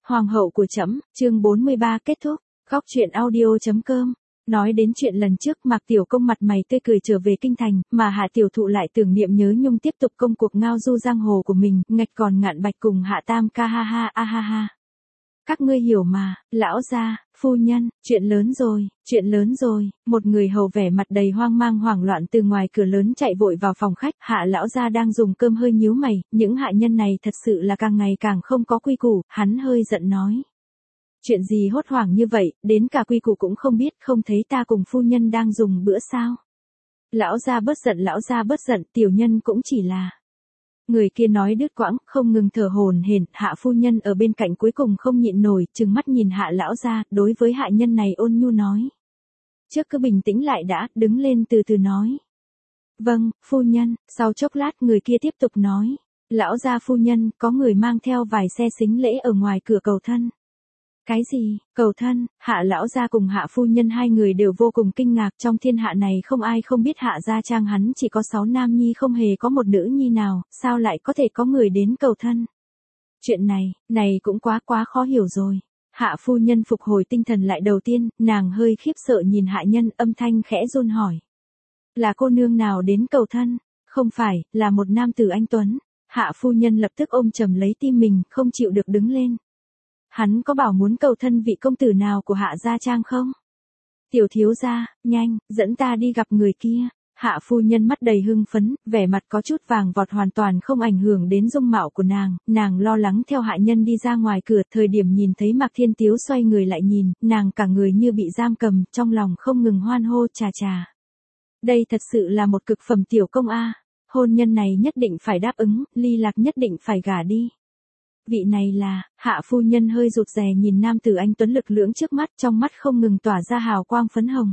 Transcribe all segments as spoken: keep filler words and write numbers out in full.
Hoàng hậu của trẫm, chương bốn mươi ba kết thúc. Góc truyện audio chấm com. Nói đến chuyện lần trước Mạc Tiểu Công mặt mày tươi cười trở về kinh thành, mà Hạ Tiểu Thụ lại tưởng niệm nhớ nhung tiếp tục công cuộc ngao du giang hồ của mình, ngạch còn ngạn bạch cùng Hạ Tam ca ha ha a ha ha. Các ngươi hiểu mà, lão gia, phu nhân, chuyện lớn rồi, chuyện lớn rồi, một người hầu vẻ mặt đầy hoang mang hoảng loạn từ ngoài cửa lớn chạy vội vào phòng khách, Hạ lão gia đang dùng cơm hơi nhíu mày, những hạ nhân này thật sự là càng ngày càng không có quy củ, hắn hơi giận nói. Chuyện gì hốt hoảng như vậy, đến cả quy củ cũng không biết, không thấy ta cùng phu nhân đang dùng bữa sao? Lão gia bớt giận, lão gia bớt giận, tiểu nhân cũng chỉ là... Người kia nói đứt quãng, không ngừng thở hổn hển, Hạ phu nhân ở bên cạnh cuối cùng không nhịn nổi, trừng mắt nhìn Hạ lão gia, đối với hạ nhân này ôn nhu nói. Trước cứ bình tĩnh lại đã, đứng lên từ từ nói. Vâng, phu nhân, sau chốc lát người kia tiếp tục nói. Lão gia phu nhân, có người mang theo vài xe sính lễ ở ngoài cửa cầu thân. Cái gì, cầu thân? Hạ lão gia cùng Hạ phu nhân hai người đều vô cùng kinh ngạc, trong thiên hạ này không ai không biết Hạ gia trang hắn chỉ có sáu nam nhi không hề có một nữ nhi nào, sao lại có thể có người đến cầu thân? Chuyện này, này cũng quá quá khó hiểu rồi. Hạ phu nhân phục hồi tinh thần lại đầu tiên, nàng hơi khiếp sợ nhìn hạ nhân, âm thanh khẽ run hỏi. Là cô nương nào đến cầu thân? Không phải, là một nam tử anh tuấn. Hạ phu nhân lập tức ôm chầm lấy tim mình, không chịu được đứng lên. Hắn có bảo muốn cầu thân vị công tử nào của Hạ gia trang không? Tiểu thiếu gia, nhanh, dẫn ta đi gặp người kia. Hạ phu nhân mắt đầy hưng phấn, vẻ mặt có chút vàng vọt hoàn toàn không ảnh hưởng đến dung mạo của nàng, nàng lo lắng theo hạ nhân đi ra ngoài cửa, thời điểm nhìn thấy Mạc Thiên Tiếu xoay người lại nhìn, nàng cả người như bị giam cầm, trong lòng không ngừng hoan hô chà chà. Đây thật sự là một cực phẩm tiểu công a, hôn nhân này nhất định phải đáp ứng, Ly Lạc nhất định phải gả đi. Vị này là, Hạ phu nhân hơi rụt rè nhìn nam tử anh tuấn lực lưỡng trước mắt, trong mắt không ngừng tỏa ra hào quang phấn hồng.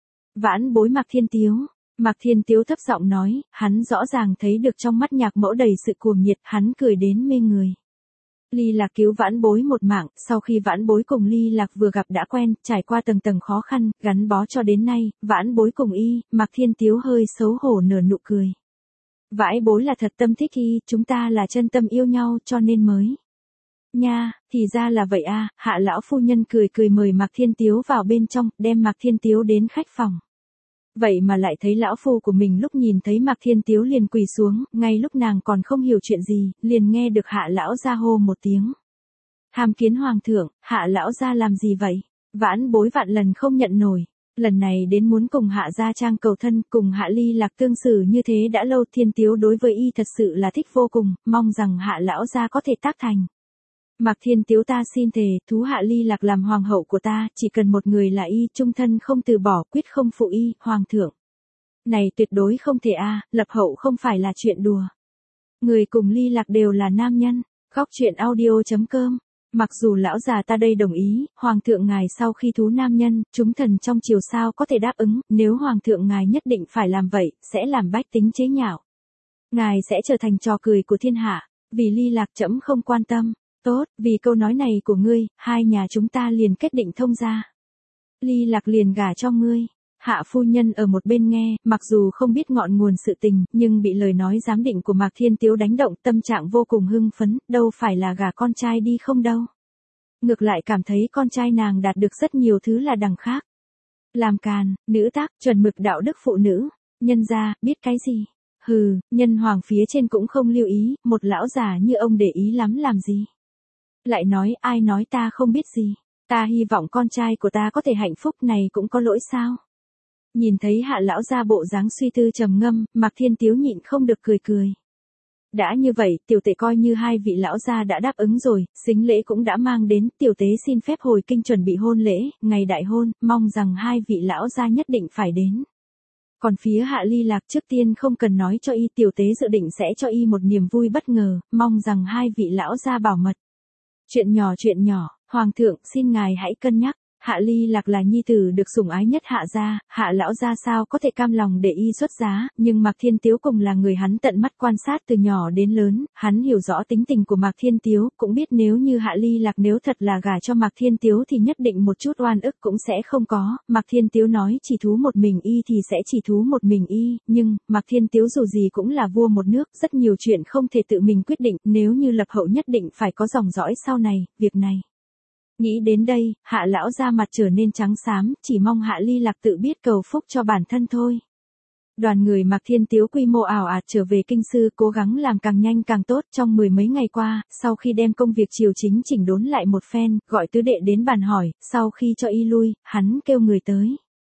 Vãn bối Mạc Thiên Tiếu. Mạc Thiên Tiếu thấp giọng nói, hắn rõ ràng thấy được trong mắt nhạc mẫu đầy sự cuồng nhiệt, hắn cười đến mê người. Ly Lạc cứu vãn bối một mạng, sau khi vãn bối cùng Ly Lạc vừa gặp đã quen, trải qua tầng tầng khó khăn, gắn bó cho đến nay, vãn bối cùng y, Mạc Thiên Tiếu hơi xấu hổ nở nụ cười. Vãi bối là thật tâm thích y, chúng ta là chân tâm yêu nhau cho nên mới. Nha, thì ra là vậy a. Hạ lão phu nhân cười cười mời Mạc Thiên Tiếu vào bên trong, đem Mạc Thiên Tiếu đến khách phòng. Vậy mà lại thấy lão phu của mình lúc nhìn thấy Mạc Thiên Tiếu liền quỳ xuống, ngay lúc nàng còn không hiểu chuyện gì, liền nghe được Hạ lão gia hô một tiếng. Hàm kiến hoàng thượng, Hạ lão gia làm gì vậy? Vãn bối vạn lần không nhận nổi. Lần này đến muốn cùng Hạ gia trang cầu thân, cùng Hạ Ly Lạc tương xử như thế đã lâu, Thiên Tiếu đối với y thật sự là thích vô cùng, mong rằng Hạ lão gia có thể tác thành. Mạc Thiên Tiếu ta xin thề, thú Hạ Ly Lạc làm hoàng hậu của ta, chỉ cần một người là y, trung thân không từ bỏ, quyết không phụ y, hoàng thượng. Này tuyệt đối không thể a, lập hậu không phải là chuyện đùa. Người cùng Ly Lạc đều là nam nhân. Góc truyện audio chấm com. Mặc dù lão già ta đây đồng ý, hoàng thượng ngài sau khi thú nam nhân, chúng thần trong triều sao có thể đáp ứng, nếu hoàng thượng ngài nhất định phải làm vậy, sẽ làm bách tính chế nhạo. Ngài sẽ trở thành trò cười của thiên hạ, vì Ly Lạc trẫm không quan tâm. Tốt, vì câu nói này của ngươi, hai nhà chúng ta liền kết định thông gia. Ly Lạc liền gả cho ngươi. Hạ phu nhân ở một bên nghe, mặc dù không biết ngọn nguồn sự tình, nhưng bị lời nói giám định của Mạc Thiên Tiếu đánh động, tâm trạng vô cùng hưng phấn, đâu phải là gả con trai đi không đâu. Ngược lại cảm thấy con trai nàng đạt được rất nhiều thứ là đằng khác. Làm càn, nữ tác, chuẩn mực đạo đức phụ nữ, nhân gia, biết cái gì? Hừ, nhân hoàng phía trên cũng không lưu ý, một lão già như ông để ý lắm làm gì? Lại nói, ai nói ta không biết gì, ta hy vọng con trai của ta có thể hạnh phúc, này cũng có lỗi sao? Nhìn thấy Hạ lão gia bộ dáng suy tư trầm ngâm, Mạc Thiên Tiếu nhịn không được cười cười. Đã như vậy, tiểu tể coi như hai vị lão gia đã đáp ứng rồi, sính lễ cũng đã mang đến, tiểu tế xin phép hồi kinh chuẩn bị hôn lễ, ngày đại hôn, mong rằng hai vị lão gia nhất định phải đến. Còn phía Hạ Ly Lạc trước tiên không cần nói cho y, tiểu tế dự định sẽ cho y một niềm vui bất ngờ, mong rằng hai vị lão gia bảo mật. Chuyện nhỏ chuyện nhỏ, hoàng thượng xin ngài hãy cân nhắc. Hạ Ly Lạc là nhi tử được sủng ái nhất Hạ gia, Hạ lão gia sao có thể cam lòng để y xuất giá, nhưng Mạc Thiên Tiếu cùng là người hắn tận mắt quan sát từ nhỏ đến lớn, hắn hiểu rõ tính tình của Mạc Thiên Tiếu, cũng biết nếu như Hạ Ly Lạc nếu thật là gả cho Mạc Thiên Tiếu thì nhất định một chút oan ức cũng sẽ không có. Mạc Thiên Tiếu nói chỉ thú một mình y thì sẽ chỉ thú một mình y, nhưng Mạc Thiên Tiếu dù gì cũng là vua một nước, rất nhiều chuyện không thể tự mình quyết định, nếu như lập hậu nhất định phải có dòng dõi sau này, việc này Nghĩ đến đây, Hạ lão ra mặt trở nên trắng xám, chỉ mong Hạ Ly Lạc tự biết cầu phúc cho bản thân thôi. Đoàn người Mạc Thiên Tiếu quy mô ảo ạt trở về kinh sư, cố gắng làm càng nhanh càng tốt. Trong mười mấy ngày qua, sau khi đem công việc triều chính chỉnh đốn lại một phen, gọi tứ đệ đến bàn hỏi, sau khi cho y lui, hắn kêu người tới.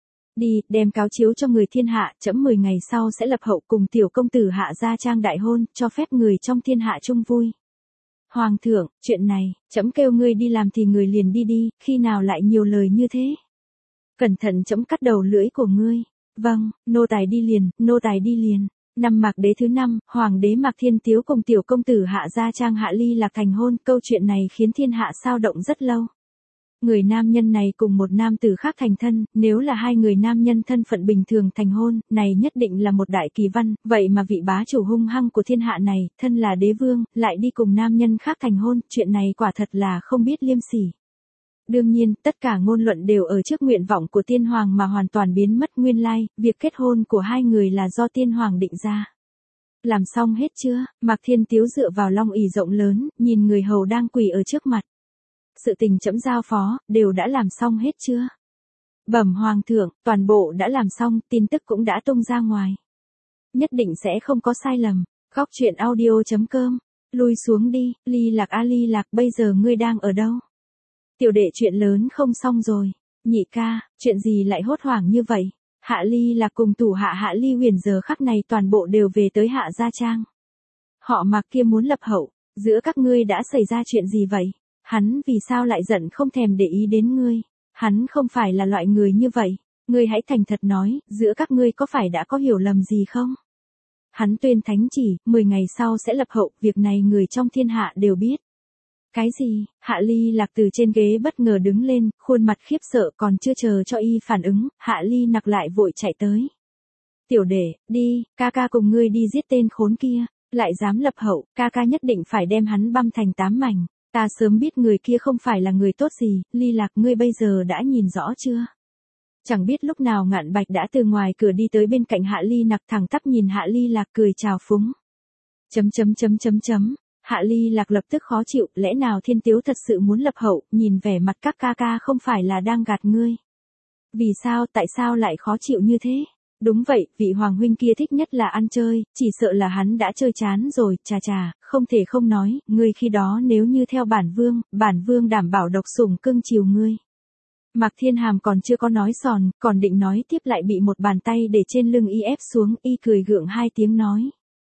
Đi, đem cáo chiếu cho người thiên hạ, trẫm mười ngày sau sẽ lập hậu cùng tiểu công tử Hạ gia trang đại hôn, cho phép người trong thiên hạ chung vui. Hoàng thượng, chuyện này, trẫm kêu ngươi đi làm thì người liền đi đi, khi nào lại nhiều lời như thế? Cẩn thận trẫm cắt đầu lưỡi của ngươi. Vâng, nô tài đi liền, nô tài đi liền. Năm Mạc Đế thứ năm, Hoàng đế Mạc Thiên Tiếu cùng tiểu công tử Hạ gia trang Hạ Ly Lạc thành hôn, câu chuyện này khiến thiên hạ xao động rất lâu. Người nam nhân này cùng một nam tử khác thành thân, nếu là hai người nam nhân thân phận bình thường thành hôn, này nhất định là một đại kỳ văn, vậy mà vị bá chủ hung hăng của thiên hạ này, thân là đế vương, lại đi cùng nam nhân khác thành hôn, chuyện này quả thật là không biết liêm sỉ. Đương nhiên, tất cả ngôn luận đều ở trước nguyện vọng của tiên hoàng mà hoàn toàn biến mất nguyên lai, việc kết hôn của hai người là do tiên hoàng định ra. Làm xong hết chưa? Mạc Thiên Tiếu dựa vào long ỷ rộng lớn, nhìn người hầu đang quỳ ở trước mặt. Sự tình trẫm giao phó, đều đã làm xong hết chưa? Bẩm hoàng thượng, toàn bộ đã làm xong, tin tức cũng đã tung ra ngoài. Nhất định sẽ không có sai lầm. Góc truyện audio chấm com. Lui xuống đi, Ly Lạc a Ly Lạc, bây giờ ngươi đang ở đâu? Tiểu đệ chuyện lớn không xong rồi. Nhị ca, chuyện gì lại hốt hoảng như vậy? Hạ Ly Lạc cùng thủ hạ Hạ Ly Huyền giờ khắc này toàn bộ đều về tới Hạ gia trang. Họ Mạc kia muốn lập hậu, giữa các ngươi đã xảy ra chuyện gì vậy? Hắn vì sao lại giận không thèm để ý đến ngươi? Hắn không phải là loại người như vậy. Ngươi hãy thành thật nói, giữa các ngươi có phải đã có hiểu lầm gì không? Hắn tuyên thánh chỉ, mười ngày sau sẽ lập hậu, việc này người trong thiên hạ đều biết. Cái gì? Hạ Ly Lạc từ trên ghế bất ngờ đứng lên, khuôn mặt khiếp sợ, còn chưa chờ cho y phản ứng, Hạ Ly Nặc lại vội chạy tới. Tiểu đệ, đi, ca ca cùng ngươi đi giết tên khốn kia, lại dám lập hậu, ca ca nhất định phải đem hắn băm thành tám mảnh. Ta sớm biết người kia không phải là người tốt gì, Ly Lạc ngươi bây giờ đã nhìn rõ chưa? Chẳng biết lúc nào Ngạn Bạch đã từ ngoài cửa đi tới bên cạnh Hạ Ly Nặc, thẳng tắp nhìn Hạ Ly Lạc cười chào phúng. Chấm chấm chấm chấm chấm. Hạ Ly Lạc lập tức khó chịu, lẽ nào Thiên Tiếu thật sự muốn lập hậu, nhìn vẻ mặt các ca ca không phải là đang gạt ngươi. Vì sao, tại sao lại khó chịu như thế? Đúng vậy, vị hoàng huynh kia thích nhất là ăn chơi, chỉ sợ là hắn đã chơi chán rồi, chà chà, không thể không nói, ngươi khi đó nếu như theo bản vương, bản vương đảm bảo độc sủng cưng chiều ngươi. Mạc Thiên Hàm còn chưa có nói sòn, còn định nói tiếp lại bị một bàn tay để trên lưng y ép xuống, y cười gượng hai tiếng nói.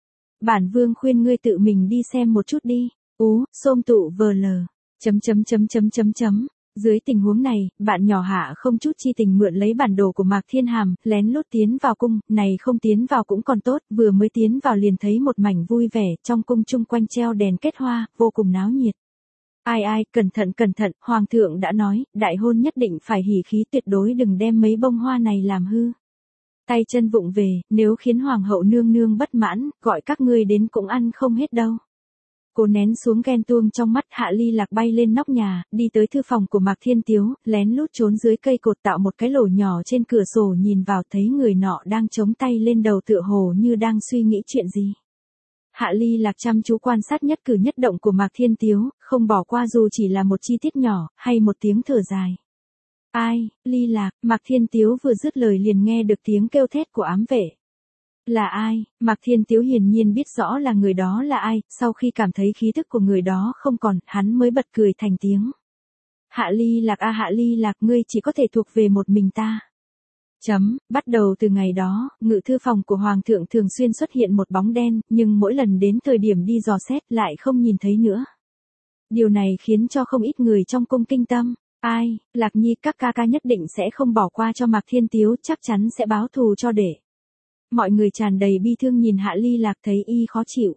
Bản vương khuyên ngươi tự mình đi xem một chút đi. Ú, xôm tụ vờ lờ. Chấm chấm chấm chấm chấm chấm. Dưới tình huống này, bạn nhỏ Hạ không chút chi tình mượn lấy bản đồ của Mạc Thiên Hàm, lén lút tiến vào cung, này không tiến vào cũng còn tốt, vừa mới tiến vào liền thấy một mảnh vui vẻ, trong cung chung quanh treo đèn kết hoa, vô cùng náo nhiệt. Ai ai, cẩn thận cẩn thận, hoàng thượng đã nói, đại hôn nhất định phải hỉ khí, tuyệt đối đừng đem mấy bông hoa này làm hư. Tay chân vụng về, nếu khiến hoàng hậu nương nương bất mãn, gọi các ngươi đến cũng ăn không hết đâu. Cô nén xuống ghen tuông trong mắt, Hạ Ly Lạc bay lên nóc nhà, đi tới thư phòng của Mạc Thiên Tiếu, lén lút trốn dưới cây cột tạo một cái lỗ nhỏ trên cửa sổ, nhìn vào thấy người nọ đang chống tay lên đầu tựa hồ như đang suy nghĩ chuyện gì. Hạ Ly Lạc chăm chú quan sát nhất cử nhất động của Mạc Thiên Tiếu, không bỏ qua dù chỉ là một chi tiết nhỏ, hay một tiếng thở dài. Ai, Ly Lạc, Mạc Thiên Tiếu vừa dứt lời liền nghe được tiếng kêu thét của ám vệ. Là ai? Mạc Thiên Tiếu hiển nhiên biết rõ là người đó là ai, sau khi cảm thấy khí thức của người đó không còn, hắn mới bật cười thành tiếng. Hạ Ly Lạc a Hạ Ly Lạc, ngươi chỉ có thể thuộc về một mình ta. Chấm, bắt đầu từ ngày đó, ngự thư phòng của Hoàng thượng thường xuyên xuất hiện một bóng đen, nhưng mỗi lần đến thời điểm đi dò xét lại không nhìn thấy nữa. Điều này khiến cho không ít người trong cung kinh tâm. Ai, Lạc Nhi, các ca ca nhất định sẽ không bỏ qua cho Mạc Thiên Tiếu, chắc chắn sẽ báo thù cho đệ. Mọi người tràn đầy bi thương nhìn Hạ Ly Lạc thấy y khó chịu.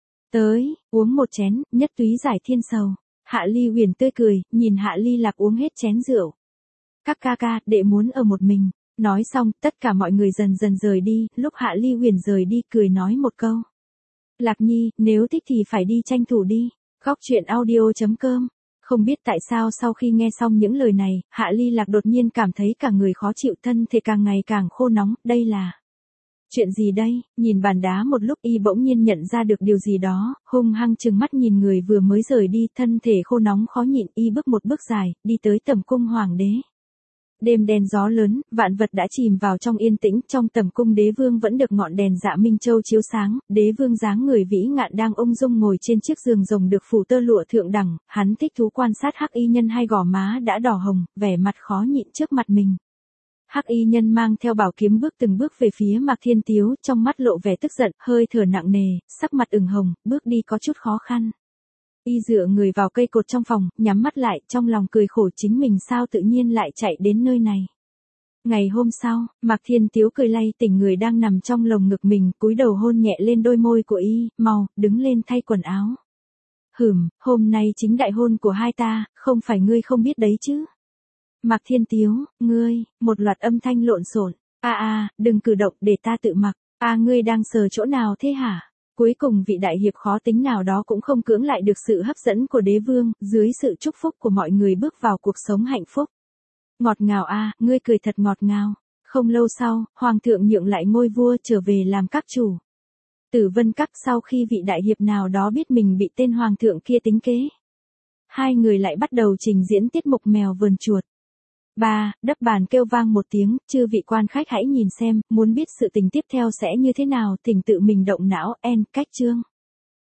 Tới, uống một chén, nhất túy giải thiên sầu. Hạ Ly Huyền tươi cười, nhìn Hạ Ly Lạc uống hết chén rượu. Các ca ca, đệ muốn ở một mình. Nói xong, tất cả mọi người dần dần rời đi, lúc Hạ Ly Huyền rời đi cười nói một câu. Lạc Nhi, nếu thích thì phải đi tranh thủ đi. Góc truyện audio chấm com. Không biết tại sao sau khi nghe xong những lời này, Hạ Ly Lạc đột nhiên cảm thấy cả người khó chịu, thân thể càng ngày càng khô nóng, đây là Chuyện gì đây? Nhìn bàn đá một lúc y bỗng nhiên nhận ra được điều gì đó, hung hăng trừng mắt nhìn người vừa mới rời đi, thân thể khô nóng khó nhịn, y bước một bước dài, đi tới tầm cung hoàng đế. Đêm đen gió lớn, vạn vật đã chìm vào trong yên tĩnh, trong tầm cung đế vương vẫn được ngọn đèn dạ minh châu chiếu sáng, đế vương dáng người vĩ ngạn đang ung dung ngồi trên chiếc giường rồng được phủ tơ lụa thượng đẳng, hắn thích thú quan sát hắc y nhân hai gò má đã đỏ hồng, vẻ mặt khó nhịn trước mặt mình. Hắc y nhân mang theo bảo kiếm bước từng bước về phía Mạc Thiên Tiếu, trong mắt lộ vẻ tức giận, hơi thở nặng nề, sắc mặt ửng hồng, bước đi có chút khó khăn. Y dựa người vào cây cột trong phòng, nhắm mắt lại, trong lòng cười khổ chính mình sao tự nhiên lại chạy đến nơi này. Ngày hôm sau, Mạc Thiên Tiếu cười lay tỉnh người đang nằm trong lồng ngực mình, cúi đầu hôn nhẹ lên đôi môi của y, mau, đứng lên thay quần áo. Hửm, hôm nay chính đại hôn của hai ta, không phải ngươi không biết đấy chứ. Mạc Thiên Tiếu, ngươi, một loạt âm thanh lộn xộn. A a, đừng cử động để ta tự mặc. A ngươi đang sờ chỗ nào thế hả? Cuối cùng vị đại hiệp khó tính nào đó cũng không cưỡng lại được sự hấp dẫn của đế vương, dưới sự chúc phúc của mọi người bước vào cuộc sống hạnh phúc. Ngọt ngào a, ngươi cười thật ngọt ngào. Không lâu sau, hoàng thượng nhượng lại ngôi vua trở về làm các chủ. Tử Vân Các sau khi vị đại hiệp nào đó biết mình bị tên hoàng thượng kia tính kế. Hai người lại bắt đầu trình diễn tiết mục mèo vờn chuột. Ba, đắp bàn kêu vang một tiếng, chư vị quan khách hãy nhìn xem, muốn biết sự tình tiếp theo sẽ như thế nào, thỉnh tự mình động não, en, cách chương.